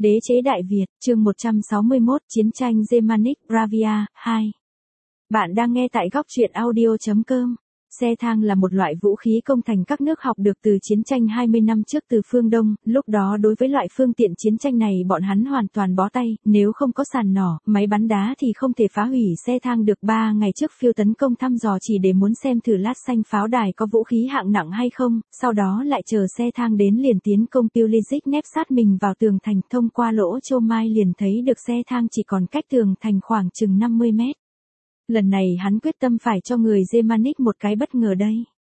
Đế chế Đại Việt, chương 161, Chiến tranh Germanic Bravia, 2. Bạn đang nghe tại góc truyện audio.com. Xe thang là một loại vũ khí công thành các nước học được từ chiến tranh 20 năm trước từ phương Đông, lúc đó đối với loại phương tiện chiến tranh này bọn hắn hoàn toàn bó tay, nếu không có sàn nỏ, máy bắn đá thì không thể phá hủy xe thang được. 3 ngày trước phiêu tấn công thăm dò chỉ để muốn xem thử lát xanh pháo đài có vũ khí hạng nặng hay không, sau đó lại chờ xe thang đến liền tiến công. Pulisic nép sát mình vào tường thành, thông qua lỗ chô mai liền thấy được xe thang chỉ còn cách tường thành khoảng chừng 50 mét. Lần này hắn quyết tâm phải cho người Germanic một cái bất ngờ đây.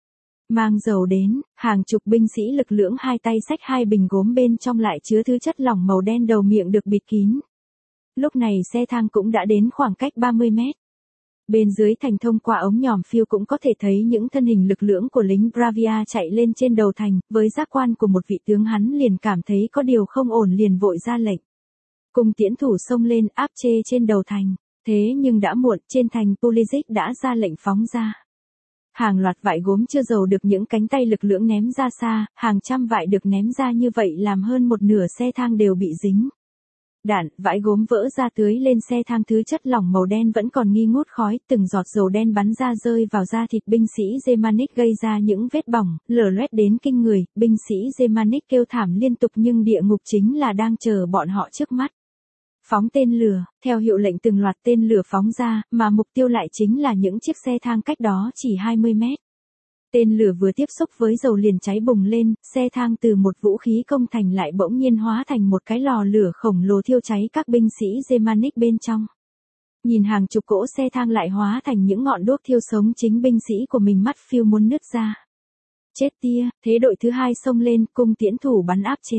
Mang dầu đến, hàng chục binh sĩ lực lưỡng hai tay xách hai bình gốm bên trong lại chứa thứ chất lỏng màu đen, đầu miệng được bịt kín. Lúc này xe thang cũng đã đến khoảng cách 30 mét. Bên dưới thành thông qua ống nhòm phiêu cũng có thể thấy những thân hình lực lưỡng của lính Bravia chạy lên trên đầu thành, với giác quan của một vị tướng hắn liền cảm thấy có điều không ổn liền vội ra lệnh. Cùng tiễn thủ xông lên áp chê trên đầu thành. Thế nhưng đã muộn, trên thành Pulisic đã ra lệnh phóng ra. Hàng loạt vải gốm chưa dầu được những cánh tay lực lưỡng ném ra xa, hàng trăm vải được ném ra như vậy làm hơn một nửa xe thang đều bị dính. Đạn, vải gốm vỡ ra tưới lên xe thang, thứ chất lỏng màu đen vẫn còn nghi ngút khói, từng giọt dầu đen bắn ra rơi vào da thịt binh sĩ Germanic gây ra những vết bỏng, lở loét đến kinh người, binh sĩ Germanic kêu thảm liên tục nhưng địa ngục chính là đang chờ bọn họ trước mắt. Phóng tên lửa, theo hiệu lệnh từng loạt tên lửa phóng ra, mà mục tiêu lại chính là những chiếc xe thang cách đó chỉ 20 mét. Tên lửa vừa tiếp xúc với dầu liền cháy bùng lên, xe thang từ một vũ khí công thành lại bỗng nhiên hóa thành một cái lò lửa khổng lồ thiêu cháy các binh sĩ Germanic bên trong. Nhìn hàng chục cỗ xe thang lại hóa thành những ngọn đuốc thiêu sống chính binh sĩ của mình, mắt phiêu muốn nứt ra. Chết tia, thế đội thứ hai xông lên, cung tiễn thủ bắn áp chế.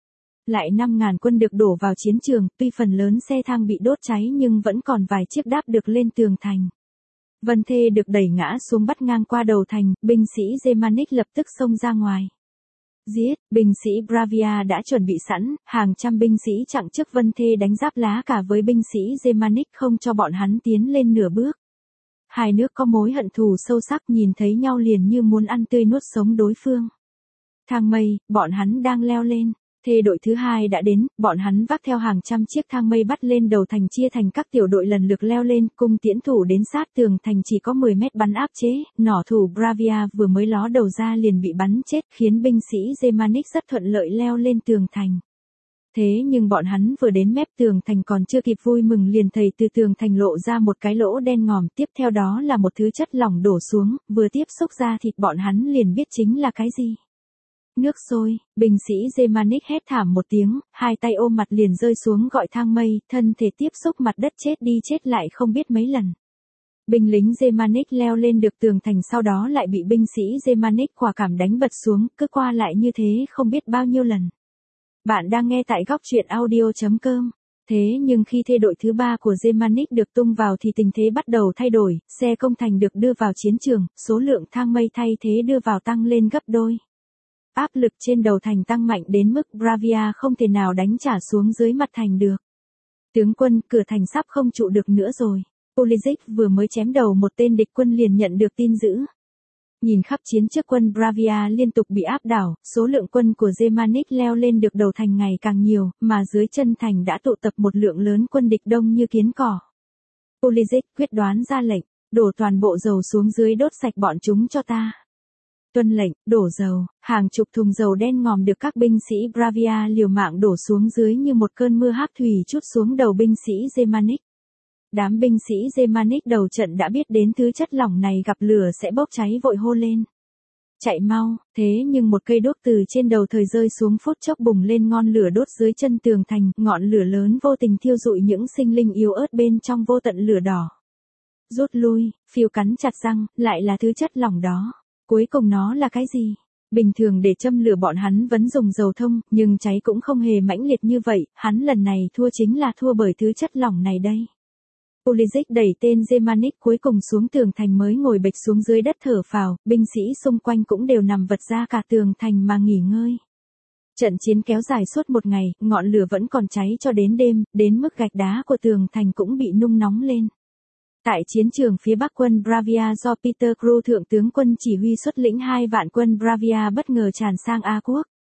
Lại 5.000 quân được đổ vào chiến trường, tuy phần lớn xe thang bị đốt cháy nhưng vẫn còn vài chiếc đáp được lên tường thành. Vân Thê được đẩy ngã xuống bắt ngang qua đầu thành, binh sĩ Germanic lập tức xông ra ngoài. Giết, binh sĩ Bravia đã chuẩn bị sẵn, hàng trăm binh sĩ chặn trước Vân Thê đánh giáp lá cả với binh sĩ Germanic không cho bọn hắn tiến lên nửa bước. Hai nước có mối hận thù sâu sắc, nhìn thấy nhau liền như muốn ăn tươi nuốt sống đối phương. Thang mây, bọn hắn đang leo lên. Thê đội thứ hai đã đến, bọn hắn vác theo hàng trăm chiếc thang mây bắt lên đầu thành, chia thành các tiểu đội lần lượt leo lên. Cung tiễn thủ đến sát tường thành chỉ có 10 mét bắn áp chế, nỏ thủ Bravia vừa mới ló đầu ra liền bị bắn chết, khiến binh sĩ Germanic rất thuận lợi leo lên tường thành. Thế nhưng bọn hắn vừa đến mép tường thành còn chưa kịp vui mừng liền thấy từ tường thành lộ ra một cái lỗ đen ngòm, tiếp theo đó là một thứ chất lỏng đổ xuống, vừa tiếp xúc ra thịt bọn hắn liền biết chính là cái gì. Nước sôi, binh sĩ Germanic hét thảm một tiếng, hai tay ôm mặt liền rơi xuống gọi thang mây, thân thể tiếp xúc mặt đất chết đi chết lại không biết mấy lần. Binh lính Germanic leo lên được tường thành, sau đó lại bị binh sĩ Germanic quả cảm đánh bật xuống, cứ qua lại như thế không biết bao nhiêu lần. Bạn đang nghe tại góc truyện audio.com. Thế nhưng khi thê đội thứ ba của Germanic được tung vào thì tình thế bắt đầu thay đổi, xe công thành được đưa vào chiến trường, số lượng thang mây thay thế đưa vào tăng lên gấp đôi. Áp lực trên đầu thành tăng mạnh đến mức Bravia không thể nào đánh trả xuống dưới mặt thành được. Tướng quân, cửa thành sắp không trụ được nữa rồi. Pulisic vừa mới chém đầu một tên địch quân liền nhận được tin dữ. Nhìn khắp chiến trước quân Bravia liên tục bị áp đảo, số lượng quân của Germanic leo lên được đầu thành ngày càng nhiều, mà dưới chân thành đã tụ tập một lượng lớn quân địch đông như kiến cỏ. Pulisic quyết đoán ra lệnh, đổ toàn bộ dầu xuống dưới, đốt sạch bọn chúng cho ta. Tuân lệnh, đổ dầu, hàng chục thùng dầu đen ngòm được các binh sĩ Bravia liều mạng đổ xuống dưới như một cơn mưa háp thủy trút xuống đầu binh sĩ Germanic. Đám binh sĩ Germanic đầu trận đã biết đến thứ chất lỏng này gặp lửa sẽ bốc cháy vội hô lên. Chạy mau, thế nhưng một cây đuốc từ trên đầu thời rơi xuống phút chốc bùng lên ngọn lửa đốt dưới chân tường thành, ngọn lửa lớn vô tình thiêu rụi những sinh linh yếu ớt bên trong vô tận lửa đỏ. Rút lui, phiêu cắn chặt răng, lại là thứ chất lỏng đó. Cuối cùng nó là cái gì? Bình thường để châm lửa bọn hắn vẫn dùng dầu thông, nhưng cháy cũng không hề mãnh liệt như vậy, hắn lần này thua chính là thua bởi thứ chất lỏng này đây. Pulisic đẩy tên Germanic cuối cùng xuống tường thành mới ngồi bệt xuống dưới đất thở phào, binh sĩ xung quanh cũng đều nằm vật ra cả tường thành mà nghỉ ngơi. Trận chiến kéo dài suốt một ngày, ngọn lửa vẫn còn cháy cho đến đêm, đến mức gạch đá của tường thành cũng bị nung nóng lên. Tại chiến trường phía bắc, quân Bravia do Peter Crew thượng tướng quân chỉ huy xuất lĩnh 2 vạn quân Bravia bất ngờ tràn sang A Quốc.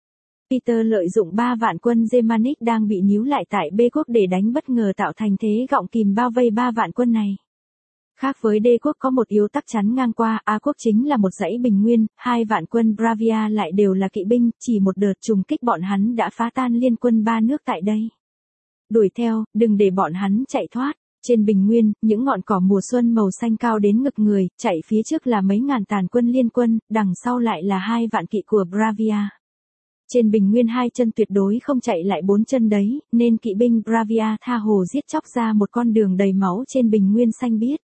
Peter lợi dụng 3 vạn quân Germanic đang bị níu lại tại B quốc để đánh bất ngờ tạo thành thế gọng kìm bao vây 3 vạn quân này. Khác với D quốc có một yếu tắc chắn ngang qua, A quốc chính là một dãy bình nguyên, 2 vạn quân Bravia lại đều là kỵ binh, chỉ một đợt trùng kích bọn hắn đã phá tan liên quân 3 nước tại đây. Đuổi theo, đừng để bọn hắn chạy thoát. Trên bình nguyên, những ngọn cỏ mùa xuân màu xanh cao đến ngực người, chạy phía trước là mấy ngàn tàn quân liên quân, đằng sau lại là 2 vạn kỵ của Bravia. Trên bình nguyên 2 chân tuyệt đối không chạy lại 4 chân đấy, nên kỵ binh Bravia tha hồ giết chóc ra một con đường đầy máu trên bình nguyên xanh biếc.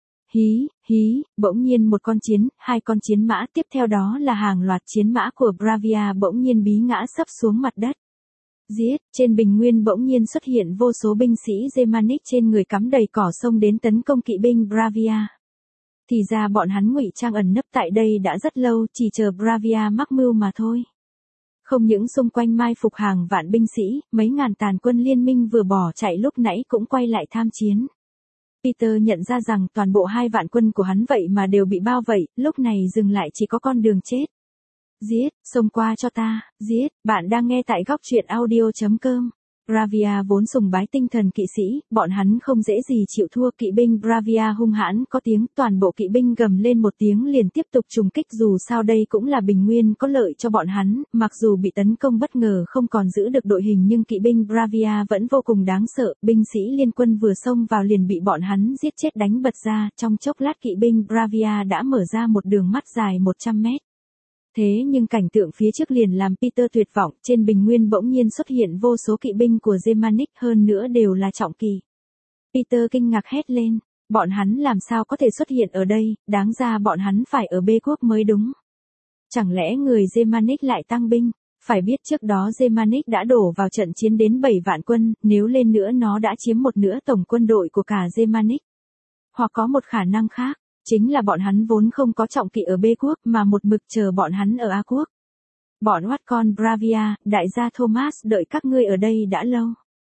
Hí, hí, bỗng nhiên một con chiến, 2 con chiến mã, tiếp theo đó là hàng loạt chiến mã của Bravia bỗng nhiên bí ngã sấp xuống mặt đất. Giết, trên bình nguyên bỗng nhiên xuất hiện vô số binh sĩ Germanic trên người cắm đầy cỏ xông đến tấn công kỵ binh Bravia. Thì ra bọn hắn ngụy trang ẩn nấp tại đây đã rất lâu, chỉ chờ Bravia mắc mưu mà thôi. Không những xung quanh mai phục hàng vạn binh sĩ, mấy ngàn tàn quân liên minh vừa bỏ chạy lúc nãy cũng quay lại tham chiến. Peter nhận ra rằng toàn bộ 2 vạn quân của hắn vậy mà đều bị bao vây, lúc này dừng lại chỉ có con đường chết. Giết, xông qua cho ta, giết, bạn đang nghe tại góc truyện audio.com. Bravia vốn sùng bái tinh thần kỵ sĩ, bọn hắn không dễ gì chịu thua, kỵ binh Bravia hung hãn có tiếng, toàn bộ kỵ binh gầm lên một tiếng liền tiếp tục trùng kích, dù sao đây cũng là bình nguyên có lợi cho bọn hắn, mặc dù bị tấn công bất ngờ không còn giữ được đội hình nhưng kỵ binh Bravia vẫn vô cùng đáng sợ, binh sĩ liên quân vừa xông vào liền bị bọn hắn giết chết đánh bật ra, trong chốc lát kỵ binh Bravia đã mở ra một đường mắt dài 100 mét. Thế nhưng cảnh tượng phía trước liền làm Peter tuyệt vọng, trên bình nguyên bỗng nhiên xuất hiện vô số kỵ binh của Germanic, hơn nữa đều là trọng kỳ. Peter kinh ngạc hét lên, bọn hắn làm sao có thể xuất hiện ở đây, đáng ra bọn hắn phải ở B quốc mới đúng. Chẳng lẽ người Germanic lại tăng binh, phải biết trước đó Germanic đã đổ vào trận chiến đến 7 vạn quân, nếu lên nữa nó đã chiếm một nửa tổng quân đội của cả Germanic. Hoặc có một khả năng khác. Chính là bọn hắn vốn không có trọng kỵ ở B quốc mà một mực chờ bọn hắn ở A quốc. Bọn oát con Bravia, đại gia Thomas đợi các ngươi ở đây đã lâu.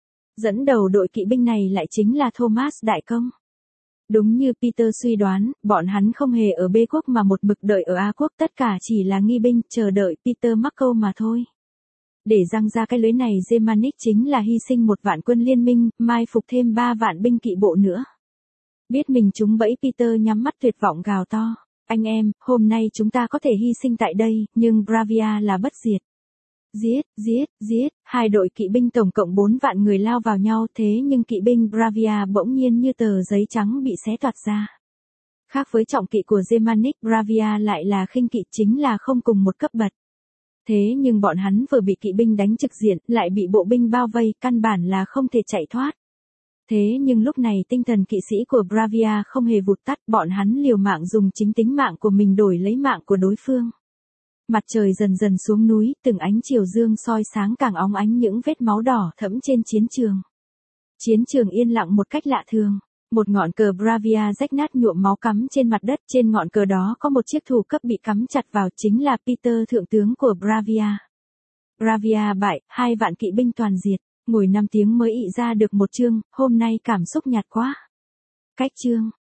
Dẫn đầu đội kỵ binh này lại chính là Thomas đại công. Đúng như Peter suy đoán, bọn hắn không hề ở B quốc mà một mực đợi ở A quốc, tất cả chỉ là nghi binh chờ đợi Peter mắc câu mà thôi. Để răng ra cái lưới này, Germanic chính là hy sinh 1 vạn quân liên minh, mai phục thêm 3 vạn binh kỵ bộ nữa. Biết mình trúng bẫy, Peter nhắm mắt tuyệt vọng gào to. Anh em, hôm nay chúng ta có thể hy sinh tại đây, nhưng Bravia là bất diệt. Giết, giết, giết, 2 đội kỵ binh tổng cộng 4 vạn người lao vào nhau, thế nhưng kỵ binh Bravia bỗng nhiên như tờ giấy trắng bị xé toạc ra. Khác với trọng kỵ của Germanic, Bravia lại là khinh kỵ, chính là không cùng một cấp bậc. Thế nhưng bọn hắn vừa bị kỵ binh đánh trực diện, lại bị bộ binh bao vây, căn bản là không thể chạy thoát. Thế nhưng lúc này tinh thần kỵ sĩ của Bravia không hề vụt tắt, bọn hắn liều mạng dùng chính tính mạng của mình đổi lấy mạng của đối phương. Mặt trời dần dần xuống núi, từng ánh chiều dương soi sáng càng óng ánh những vết máu đỏ thẫm trên chiến trường. Chiến trường yên lặng một cách lạ thường. Một ngọn cờ Bravia rách nát nhuộm máu cắm trên mặt đất, trên ngọn cờ đó có một chiếc thủ cấp bị cắm chặt vào, chính là Peter thượng tướng của Bravia. Bravia bại, 2 vạn kỵ binh toàn diệt. Ngồi 5 tiếng mới ị ra được một chương, hôm nay cảm xúc nhạt quá. Cách chương.